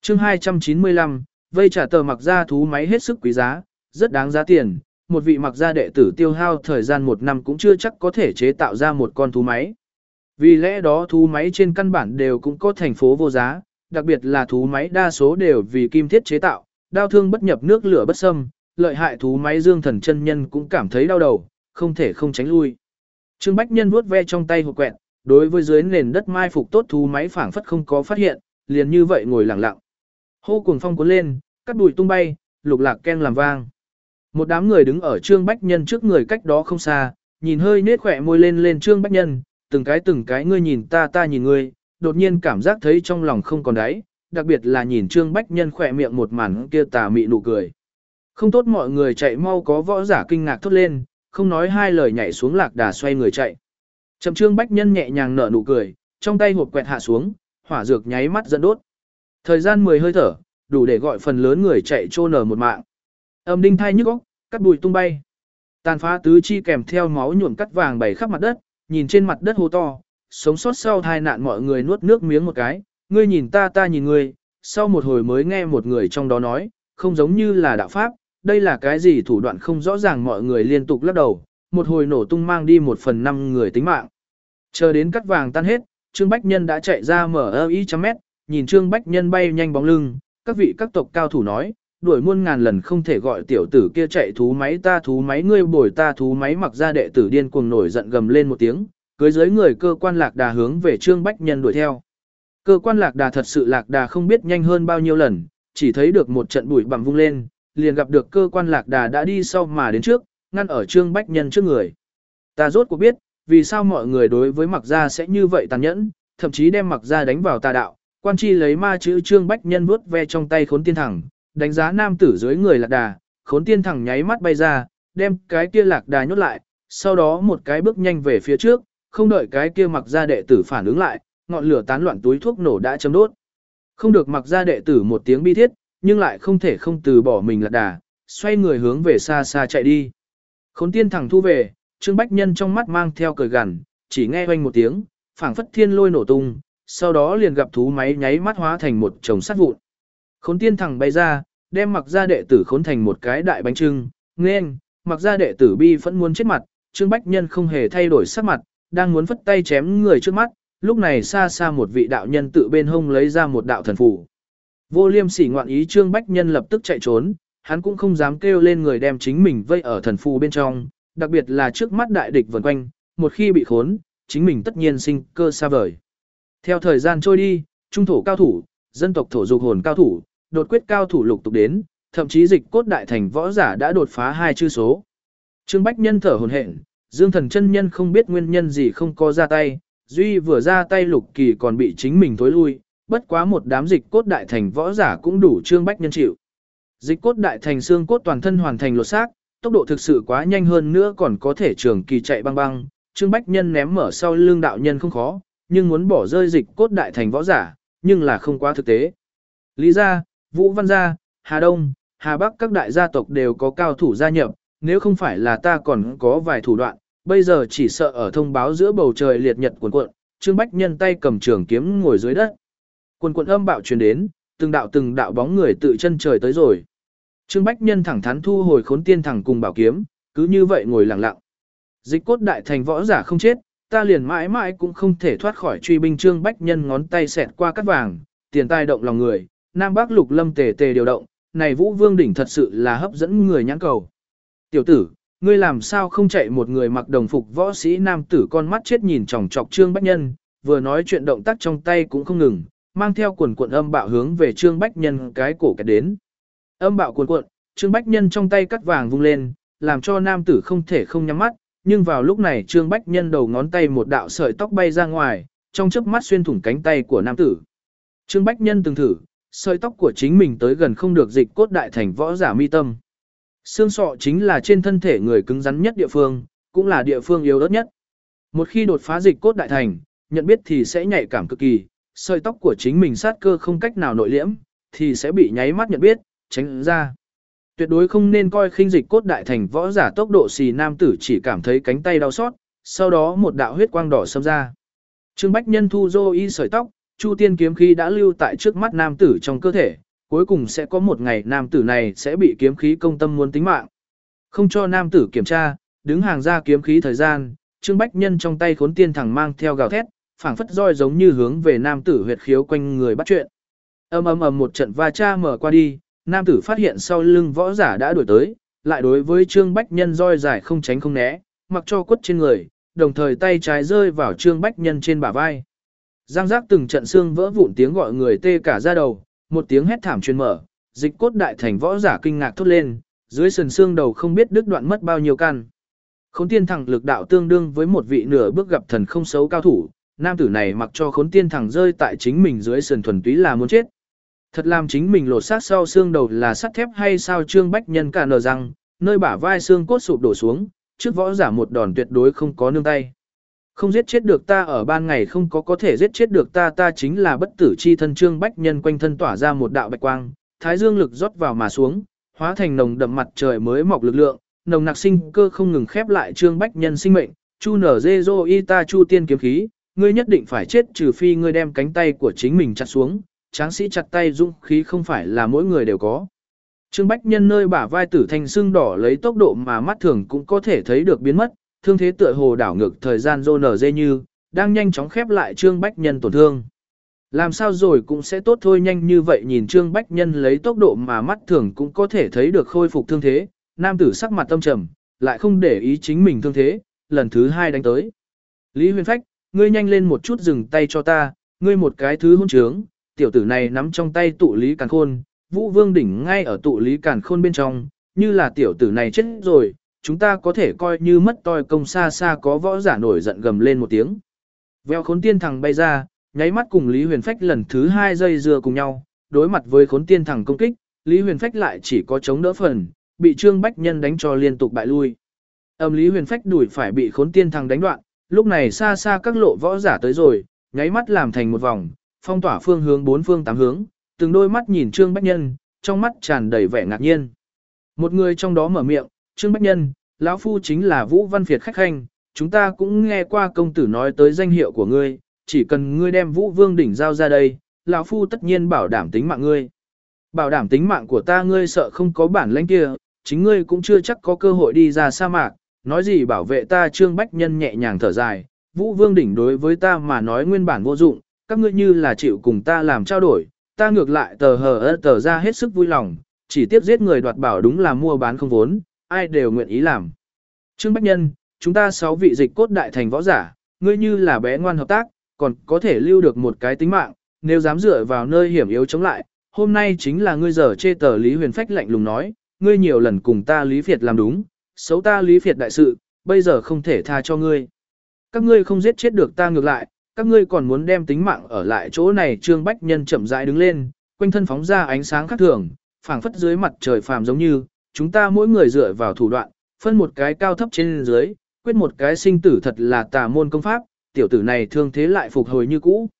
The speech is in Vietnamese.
chương 295, vây trả tờ mặc ra thú máy hết sức quý giá, rất đáng giá tiền. Một vị mặc ra đệ tử tiêu hao thời gian 1 năm cũng chưa chắc có thể chế tạo ra một con thú máy. Vì lẽ đó thú máy trên căn bản đều cũng có thành phố vô giá, đặc biệt là thú máy đa số đều vì kim thiết chế tạo, đao thương bất nhập nước lửa bất xâm, lợi hại thú máy Dương Thần chân nhân cũng cảm thấy đau đầu, không thể không tránh lui. Trương Bách Nhân vuốt ve trong tay hộp quẹt, đối với dưới nền đất mai phục tốt thú máy phảng phất không có phát hiện, liền như vậy ngồi lặng lặng. Hô cuồng phong cuốn lên, cắt bụi tung bay, lục lạc ken làm vang. Một đám người đứng ở Trương Bách Nhân trước người cách đó không xa, nhìn hơi nết khỏe môi lên Trương Bách Nhân, từng cái ngươi nhìn ta nhìn ngươi, đột nhiên cảm giác thấy trong lòng không còn đáy, đặc biệt là nhìn Trương Bách Nhân khỏe miệng một màn kia tà mị nụ cười. Không tốt mọi người chạy mau có võ giả kinh ngạc thốt lên, không nói hai lời nhảy xuống lạc đà xoay người chạy. Chậm Trương Bách Nhân nhẹ nhàng nở nụ cười, trong tay hộp quẹt hạ xuống, hỏa dược nháy mắt dẫn đốt. Thời gian 10 hơi thở, đủ để gọi phần lớn người chạy trô nở một mạng. Âm đinh thai nhức óc, cắt bụi tung bay. Tàn phá tứ chi kèm theo máu nhuộm cắt vàng bày khắp mặt đất, nhìn trên mặt đất hô to, sống sót sau tai nạn mọi người nuốt nước miếng một cái, ngươi nhìn ta nhìn ngươi, sau một hồi mới nghe một người trong đó nói, không giống như là đạo pháp, đây là cái gì thủ đoạn không rõ ràng mọi người liên tục lắc đầu, một hồi nổ tung mang đi 1/5 người tính mạng. Chờ đến cắt vàng tan hết, Trương Bách Nhân đã chạy ra mở y trăm mét, nhìn Trương Bách Nhân bay nhanh bóng lưng, các vị các tộc cao thủ nói, đuổi muôn ngàn lần không thể gọi tiểu tử kia chạy thú máy ta thú máy ngươi bồi ta thú máy mặc ra đệ tử điên cuồng nổi giận gầm lên một tiếng, cưới dưới người cơ quan lạc đà hướng về Trương Bách Nhân đuổi theo. Cơ quan lạc đà thật sự lạc đà không biết nhanh hơn bao nhiêu lần, chỉ thấy được một trận bụi bặm vung lên, liền gặp được cơ quan lạc đà đã đi sau mà đến trước, ngăn ở Trương Bách Nhân trước người. Ta rốt cuộc biết, vì sao mọi người đối với mặc gia sẽ như vậy tàn nhẫn, thậm chí đem mặc gia đánh vào tà đạo, quan chi lấy ma chữ Trương Bách Nhân vuốt ve trong tay khốn tiên thẳng, đánh giá nam tử dưới người lạc đà, khốn tiên thẳng nháy mắt bay ra, đem cái kia lạc đà nhốt lại, sau đó một cái bước nhanh về phía trước, không đợi cái kia mặc gia đệ tử phản ứng lại, ngọn lửa tán loạn túi thuốc nổ đã châm đốt. Không được mặc gia đệ tử một tiếng bi thiết, nhưng lại không thể không từ bỏ mình lạc đà, xoay người hướng về xa xa chạy đi. Khốn tiên thẳng thu về, Trương Bách Nhân trong mắt mang theo cười gằn, chỉ nghe oanh một tiếng, phảng phất thiên lôi nổ tung, sau đó liền gặp thú máy nháy mắt hóa thành một chồng sắt vụn. Khốn tiên thẳng bay ra, đem mặc gia đệ tử khốn thành một cái đại bánh trưng, nghênh, mặc gia đệ tử bi phẫn muốn chết mặt, Trương Bách Nhân không hề thay đổi sắc mặt, đang muốn phất tay chém người trước mắt, lúc này xa xa một vị đạo nhân tự bên hông lấy ra một đạo thần phù. Vô liêm sỉ ngoạn ý Trương Bách Nhân lập tức chạy trốn, hắn cũng không dám kêu lên người đem chính mình vây ở thần phù bên trong, đặc biệt là trước mắt đại địch vần quanh, một khi bị khốn, chính mình tất nhiên sinh cơ xa vời. Theo thời gian trôi đi, trung thổ cao thủ, dân tộc thổ dục hồn cao thủ, đột quyết cao thủ lục tục đến, thậm chí dịch cốt đại thành võ giả đã đột phá 2 chư số. Trương Bách Nhân thở hổn hển, Dương Thần chân nhân không biết nguyên nhân gì không có ra tay, duy vừa ra tay Lục Kỳ còn bị chính mình thối lui, bất quá một đám dịch cốt đại thành võ giả cũng đủ Trương Bách Nhân chịu. Dịch cốt đại thành xương cốt toàn thân hoàn thành lột xác, tốc độ thực sự quá nhanh hơn nữa còn có thể trường kỳ chạy băng băng, Trương Bách Nhân ném mở sau lưng đạo nhân không khó, nhưng muốn bỏ rơi dịch cốt đại thành võ giả, nhưng là không quá thực tế. Lý gia, Vũ Văn gia, Hà Đông, Hà Bắc các đại gia tộc đều có cao thủ gia nhập, nếu không phải là ta còn có vài thủ đoạn, bây giờ chỉ sợ ở thông báo giữa bầu trời liệt nhật cuồn cuộn, Trương Bách Nhân tay cầm trường kiếm ngồi dưới đất. Cuồn cuộn âm bạo truyền đến, từng đạo bóng người tự chân trời tới rồi. Trương Bách Nhân thẳng thắn thu hồi khốn tiên thẳng cùng bảo kiếm, cứ như vậy ngồi lặng lặng. Dịch cốt đại thành võ giả không chết, ta liền mãi mãi cũng không thể thoát khỏi truy binh. Trương Bách Nhân ngón tay xẹt qua cắt vàng, tiền tài động lòng người, Nam Bắc Lục Lâm tề tề điều động, này Vũ Vương đỉnh thật sự là hấp dẫn người nhãn cầu. Tiểu tử, ngươi làm sao không chạy? Một người mặc đồng phục võ sĩ nam tử con mắt chết nhìn chòng chọc Trương Bách Nhân, vừa nói chuyện động tác trong tay cũng không ngừng, mang theo cuộn cuộn âm bạo hướng về Trương Bách Nhân cái cổ kẹt đến. Âm bạo cuộn cuộn, Trương Bách Nhân trong tay cắt vàng vung lên, làm cho nam tử không thể không nhắm mắt, nhưng vào lúc này Trương Bách Nhân đầu ngón tay một đạo sợi tóc bay ra ngoài, trong chớp mắt xuyên thủng cánh tay của nam tử. Trương Bách Nhân từng thử, sợi tóc của chính mình tới gần không được dịch cốt đại thành võ giả mi tâm. Xương sọ chính là trên thân thể người cứng rắn nhất địa phương, cũng là địa phương yếu ớt nhất. Một khi đột phá dịch cốt đại thành, nhận biết thì sẽ nhạy cảm cực kỳ, sợi tóc của chính mình sát cơ không cách nào nội liễm, thì sẽ bị nháy mắt nhận biết, tránh ra. Tuyệt đối không nên coi khinh dịch cốt đại thành võ giả tốc độ xì nam tử chỉ cảm thấy cánh tay đau xót, sau đó một đạo huyết quang đỏ xâm ra. Trương Bách Nhân thu dô y sợi tóc, Chu tiên kiếm khí đã lưu tại trước mắt nam tử trong cơ thể, cuối cùng sẽ có một ngày nam tử này sẽ bị kiếm khí công tâm muốn tính mạng. Không cho nam tử kiểm tra, đứng hàng ra kiếm khí thời gian, Trương Bách Nhân trong tay khốn tiên thẳng mang theo gào thét, phảng phất roi giống như hướng về nam tử huyệt khiếu quanh người bắt chuyện. Ầm ầm ầm một trận va cha mở qua đi, nam tử phát hiện sau lưng võ giả đã đuổi tới, lại đối với Trương Bách Nhân roi dài không tránh không né, mặc cho quất trên người, đồng thời tay trái rơi vào Trương Bách Nhân trên bả vai. Giang giác từng trận xương vỡ vụn tiếng gọi người tê cả da đầu, một tiếng hét thảm truyền mở, dịch cốt đại thành võ giả kinh ngạc thốt lên, dưới sườn xương đầu không biết đứt đoạn mất bao nhiêu căn. Khốn tiên thẳng lực đạo tương đương với một vị nửa bước gặp thần không xấu cao thủ, nam tử này mặc cho khốn tiên thẳng rơi tại chính mình dưới sườn thuần túy là muốn chết. Thật làm chính mình lột xác sau xương đầu là sắt thép hay sao? Trương Bách Nhân cả nở rằng, nơi bả vai xương cốt sụp đổ xuống, trước võ giả một đòn tuyệt đối không có nương tay. Không giết chết được ta ở ban ngày không có thể giết chết được ta, ta chính là bất tử chi thân. Trương Bách Nhân quanh thân tỏa ra một đạo bạch quang, thái dương lực rót vào mà xuống, hóa thành nồng đậm mặt trời mới mọc lực lượng, nồng nặc sinh cơ không ngừng khép lại Trương Bách Nhân sinh mệnh. Chu nở dê dô y ta chu tiên kiếm khí, ngươi nhất định phải chết trừ phi ngươi đem cánh tay của chính mình chặt xuống. Tráng sĩ chặt tay dũng khí không phải là mỗi người đều có. Trương Bách Nhân nơi bả vai tử thành sưng đỏ lấy tốc độ mà mắt thường cũng có thể thấy được biến mất, thương thế tựa hồ đảo ngược thời gian rô nở dê như, đang nhanh chóng khép lại Trương Bách Nhân tổn thương. Làm sao rồi cũng sẽ tốt thôi, nhanh như vậy nhìn Trương Bách Nhân lấy tốc độ mà mắt thường cũng có thể thấy được khôi phục thương thế, nam tử sắc mặt tâm trầm, lại không để ý chính mình thương thế, lần thứ hai đánh tới. Lý Huyền Phách, ngươi nhanh lên một chút dừng tay cho ta, ngươi một cái thứ hôn trướng, tiểu tử này nắm trong tay tụ lý càn khôn, Vũ Vương đỉnh ngay ở tụ lý càn khôn bên trong, như là tiểu tử này chết rồi, chúng ta có thể coi như mất toi công. Xa xa có võ giả nổi giận gầm lên một tiếng. Veo khốn tiên thằng bay ra, nháy mắt cùng Lý Huyền Phách lần thứ hai dây dưa cùng nhau, đối mặt với khốn tiên thằng công kích, Lý Huyền Phách lại chỉ có chống đỡ phần, bị Trương Bách Nhân đánh cho liên tục bại lui. Lý Huyền Phách đuổi phải bị khốn tiên thằng đánh đoạn, lúc này xa xa các lộ võ giả tới rồi, nháy mắt làm thành một vòng, phong tỏa phương hướng bốn phương tám hướng, từng đôi mắt nhìn Trương Bách Nhân, trong mắt tràn đầy vẻ ngạc nhiên. Một người trong đó mở miệng, Trương Bách Nhân, lão phu chính là Vũ Văn Việt khách khanh, chúng ta cũng nghe qua công tử nói tới danh hiệu của ngươi, chỉ cần ngươi đem Vũ Vương đỉnh giao ra đây, lão phu tất nhiên bảo đảm tính mạng ngươi. Bảo đảm tính mạng của ta, ngươi sợ không có bản lĩnh kia, chính ngươi cũng chưa chắc có cơ hội đi ra sa mạc, nói gì bảo vệ ta. Trương Bách Nhân nhẹ nhàng thở dài, Vũ Vương đỉnh đối với ta mà nói nguyên bản vô dụng, các ngươi như là chịu cùng ta làm trao đổi, ta ngược lại tờ ra hết sức vui lòng, chỉ tiếp giết người đoạt bảo đúng là mua bán không vốn, ai đều nguyện ý làm. Trương Bách Nhân, chúng ta 6 vị dịch cốt đại thành võ giả, ngươi như là bé ngoan hợp tác, còn có thể lưu được một cái tính mạng, nếu dám dựa vào nơi hiểm yếu chống lại, hôm nay chính là ngươi giờ chê tờ. Lý Huyền Phách lạnh lùng nói, ngươi nhiều lần cùng ta Lý Việt làm đúng, xấu ta Lý Việt đại sự, bây giờ không thể tha cho ngươi. Các ngươi không giết chết được ta, ngược lại, các ngươi còn muốn đem tính mạng ở lại chỗ này. Trương Bách Nhân chậm rãi đứng lên, quanh thân phóng ra ánh sáng khác thường, phảng phất dưới mặt trời phàm giống như, chúng ta mỗi người dựa vào thủ đoạn, phân một cái cao thấp trên dưới, quyết một cái sinh tử, thật là tà môn công pháp, tiểu tử này thương thế lại phục hồi như cũ.